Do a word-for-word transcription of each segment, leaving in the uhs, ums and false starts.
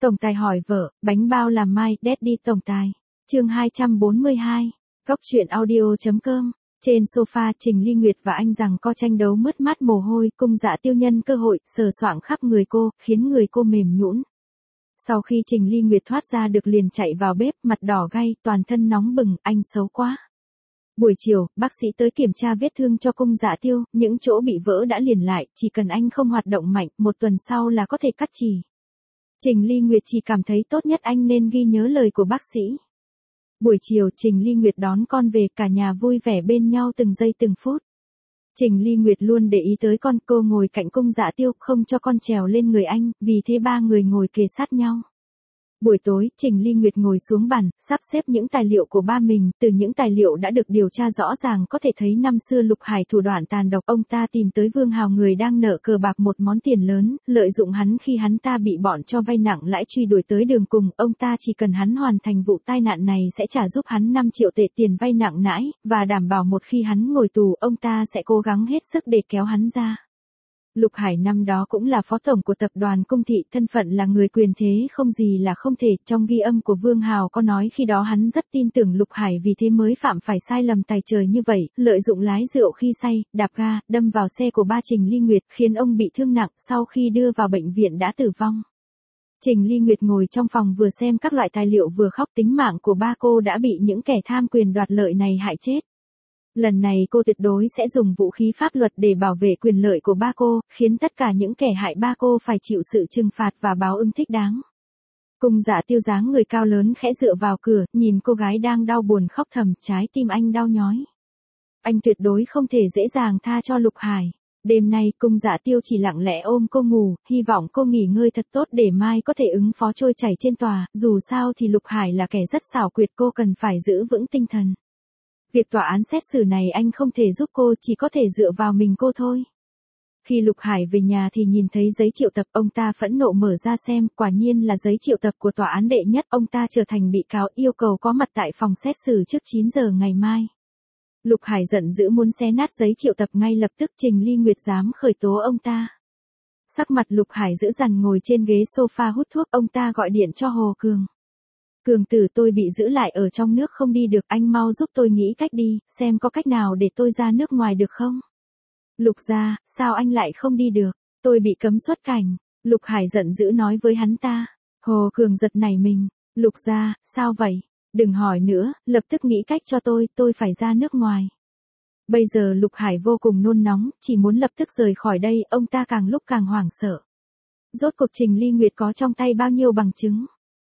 Tổng tài hỏi vợ, bánh bao làm mai, Daddy tổng tài. Chương hai trăm bốn mươi hai. Góc truyện audio.com. Trên sofa, Trình Ly Nguyệt và anh rằng co tranh đấu mướt mát mồ hôi, Cung Dạ Tiêu nhân cơ hội sờ soạng khắp người cô, khiến người cô mềm nhũn. Sau khi Trình Ly Nguyệt thoát ra được liền chạy vào bếp, mặt đỏ gay, toàn thân nóng bừng, anh xấu quá. Buổi chiều, bác sĩ tới kiểm tra vết thương cho Cung Dạ Tiêu, những chỗ bị vỡ đã liền lại, chỉ cần anh không hoạt động mạnh, một tuần sau là có thể cắt chỉ. Trình Ly Nguyệt chỉ cảm thấy tốt nhất anh nên ghi nhớ lời của bác sĩ. Buổi chiều, Trình Ly Nguyệt đón con về, cả nhà vui vẻ bên nhau từng giây từng phút. Trình Ly Nguyệt luôn để ý tới con, cô ngồi cạnh Cung Dạ Tiêu, không cho con trèo lên người anh, vì thế ba người ngồi kề sát nhau. Buổi tối, Trình Ly Nguyệt ngồi xuống bàn, sắp xếp những tài liệu của ba mình, từ những tài liệu đã được điều tra rõ ràng có thể thấy năm xưa Lục Hải thủ đoạn tàn độc, ông ta tìm tới Vương Hào người đang nợ cờ bạc một món tiền lớn, lợi dụng hắn khi hắn ta bị bọn cho vay nặng lãi truy đuổi tới đường cùng, ông ta chỉ cần hắn hoàn thành vụ tai nạn này sẽ trả giúp hắn năm triệu tệ tiền vay nặng lãi, và đảm bảo một khi hắn ngồi tù, ông ta sẽ cố gắng hết sức để kéo hắn ra. Lục Hải năm đó cũng là phó tổng của tập đoàn Cung Thị, thân phận là người quyền thế không gì là không thể, trong ghi âm của Vương Hào có nói khi đó hắn rất tin tưởng Lục Hải vì thế mới phạm phải sai lầm tày trời như vậy, lợi dụng lái rượu khi say, đạp ga, đâm vào xe của ba Trình Ly Nguyệt, khiến ông bị thương nặng, sau khi đưa vào bệnh viện đã tử vong. Trình Ly Nguyệt ngồi trong phòng vừa xem các loại tài liệu vừa khóc, tính mạng của ba cô đã bị những kẻ tham quyền đoạt lợi này hại chết. Lần này cô tuyệt đối sẽ dùng vũ khí pháp luật để bảo vệ quyền lợi của ba cô, khiến tất cả những kẻ hại ba cô phải chịu sự trừng phạt và báo ứng thích đáng. Cung Dạ Tiêu dáng người cao lớn khẽ dựa vào cửa, nhìn cô gái đang đau buồn khóc thầm, trái tim anh đau nhói. Anh tuyệt đối không thể dễ dàng tha cho Lục Hải. Đêm nay, Cung Dạ Tiêu chỉ lặng lẽ ôm cô ngủ, hy vọng cô nghỉ ngơi thật tốt để mai có thể ứng phó trôi chảy trên tòa, dù sao thì Lục Hải là kẻ rất xảo quyệt, cô cần phải giữ vững tinh thần. Việc tòa án xét xử này anh không thể giúp cô, chỉ có thể dựa vào mình cô thôi. Khi Lục Hải về nhà thì nhìn thấy giấy triệu tập, ông ta phẫn nộ mở ra xem, quả nhiên là giấy triệu tập của tòa án đệ nhất, ông ta trở thành bị cáo, yêu cầu có mặt tại phòng xét xử trước chín giờ ngày mai. Lục Hải giận dữ muốn xé nát giấy triệu tập ngay lập tức, Trình Ly Nguyệt dám khởi tố ông ta. Sắc mặt Lục Hải dữ dằn ngồi trên ghế sofa hút thuốc, ông ta gọi điện cho Hồ Cường. Cường tử, tôi bị giữ lại ở trong nước không đi được, anh mau giúp tôi nghĩ cách đi, xem có cách nào để tôi ra nước ngoài được không? Lục gia, sao anh lại không đi được? Tôi bị cấm xuất cảnh. Lục Hải giận dữ nói với hắn ta. Hồ Cường giật nảy mình. Lục gia, sao vậy? Đừng hỏi nữa, lập tức nghĩ cách cho tôi, tôi phải ra nước ngoài. Bây giờ Lục Hải vô cùng nôn nóng, chỉ muốn lập tức rời khỏi đây, ông ta càng lúc càng hoảng sợ. Rốt cuộc Trình Ly Nguyệt có trong tay bao nhiêu bằng chứng?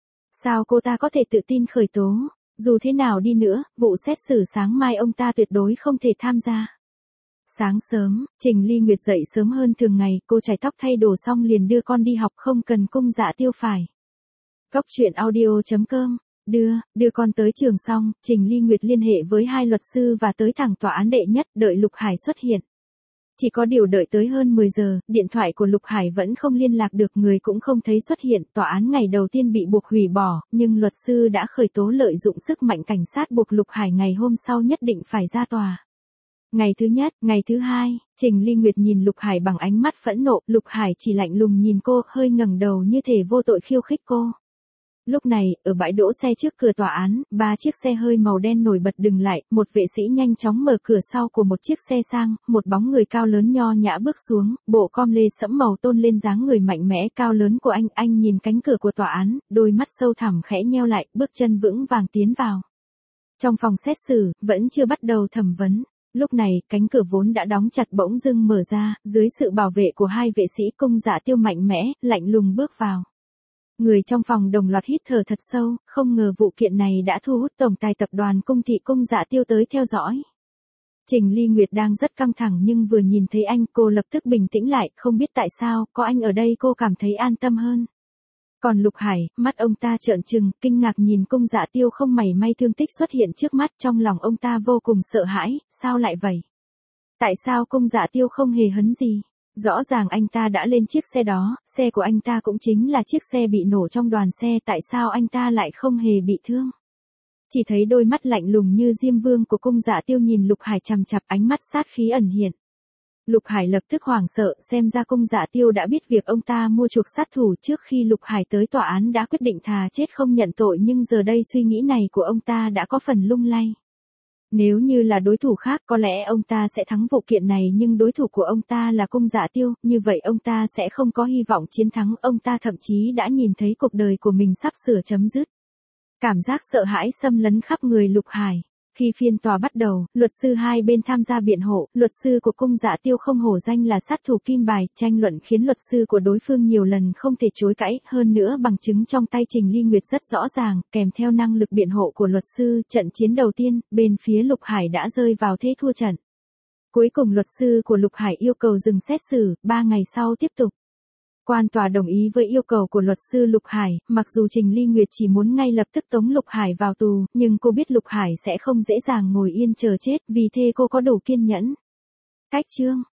Sao cô ta có thể tự tin khởi tố? Dù thế nào đi nữa, vụ xét xử sáng mai ông ta tuyệt đối không thể tham gia. Sáng sớm, Trình Ly Nguyệt dậy sớm hơn thường ngày, cô chải tóc thay đồ xong liền đưa con đi học, không cần Cung Dạ Tiêu phải. Góc truyện audio.com. Đưa, đưa con tới trường xong, Trình Ly Nguyệt liên hệ với hai luật sư và tới thẳng tòa án đệ nhất, đợi Lục Hải xuất hiện. Chỉ có điều đợi tới hơn mười giờ, điện thoại của Lục Hải vẫn không liên lạc được, người cũng không thấy xuất hiện, tòa án ngày đầu tiên bị buộc hủy bỏ, nhưng luật sư đã khởi tố lợi dụng sức mạnh cảnh sát buộc Lục Hải ngày hôm sau nhất định phải ra tòa. Ngày thứ nhất, ngày thứ hai, Trình Ly Nguyệt nhìn Lục Hải bằng ánh mắt phẫn nộ, Lục Hải chỉ lạnh lùng nhìn cô, hơi ngẩng đầu như thể vô tội khiêu khích cô. Lúc này, ở bãi đỗ xe trước cửa tòa án, ba chiếc xe hơi màu đen nổi bật dừng lại, một vệ sĩ nhanh chóng mở cửa sau của một chiếc xe sang, một bóng người cao lớn nho nhã bước xuống, bộ com lê sẫm màu tôn lên dáng người mạnh mẽ cao lớn của anh, anh nhìn cánh cửa của tòa án, đôi mắt sâu thẳm khẽ nheo lại, bước chân vững vàng tiến vào. Trong phòng xét xử, vẫn chưa bắt đầu thẩm vấn. Lúc này, cánh cửa vốn đã đóng chặt bỗng dưng mở ra, dưới sự bảo vệ của hai vệ sĩ, Cung Dạ Tiêu mạnh mẽ, lạnh lùng bước vào. Người trong phòng đồng loạt hít thở thật sâu, không ngờ vụ kiện này đã thu hút tổng tài tập đoàn Cung Thị Cung Dạ Tiêu tới theo dõi. Trình Ly Nguyệt đang rất căng thẳng nhưng vừa nhìn thấy anh, cô lập tức bình tĩnh lại, không biết tại sao, có anh ở đây cô cảm thấy an tâm hơn. Còn Lục Hải, mắt ông ta trợn trừng, kinh ngạc nhìn Cung Dạ Tiêu không mảy may thương tích xuất hiện trước mắt, trong lòng ông ta vô cùng sợ hãi, sao lại vậy? Tại sao Cung Dạ Tiêu không hề hấn gì? Rõ ràng anh ta đã lên chiếc xe đó, xe của anh ta cũng chính là chiếc xe bị nổ trong đoàn xe, tại sao anh ta lại không hề bị thương? Chỉ thấy đôi mắt lạnh lùng như diêm vương của Cung Dạ Tiêu nhìn Lục Hải chằm chằm, ánh mắt sát khí ẩn hiện. Lục Hải lập tức hoảng sợ, xem ra Cung Dạ Tiêu đã biết việc ông ta mua chuộc sát thủ. Trước khi Lục Hải tới tòa án đã quyết định thà chết không nhận tội, nhưng giờ đây suy nghĩ này của ông ta đã có phần lung lay. Nếu như là đối thủ khác có lẽ ông ta sẽ thắng vụ kiện này, nhưng đối thủ của ông ta là Cung Dạ Tiêu, như vậy ông ta sẽ không có hy vọng chiến thắng. Ông ta thậm chí đã nhìn thấy cuộc đời của mình sắp sửa chấm dứt. Cảm giác sợ hãi xâm lấn khắp người Lục Hải. Khi phiên tòa bắt đầu, luật sư hai bên tham gia biện hộ. Luật sư của Cung Dạ Tiêu không hổ danh là sát thủ kim bài, tranh luận khiến luật sư của đối phương nhiều lần không thể chối cãi. Hơn nữa bằng chứng trong tay Trình Ly Nguyệt rất rõ ràng, kèm theo năng lực biện hộ của luật sư. Trận chiến đầu tiên, bên phía Lục Hải đã rơi vào thế thua trận. Cuối cùng luật sư của Lục Hải yêu cầu dừng xét xử, ba ngày sau tiếp tục. Quan tòa đồng ý với yêu cầu của luật sư Lục Hải, mặc dù Trình Ly Nguyệt chỉ muốn ngay lập tức tống Lục Hải vào tù, nhưng cô biết Lục Hải sẽ không dễ dàng ngồi yên chờ chết, vì thế cô có đủ kiên nhẫn. Cách chương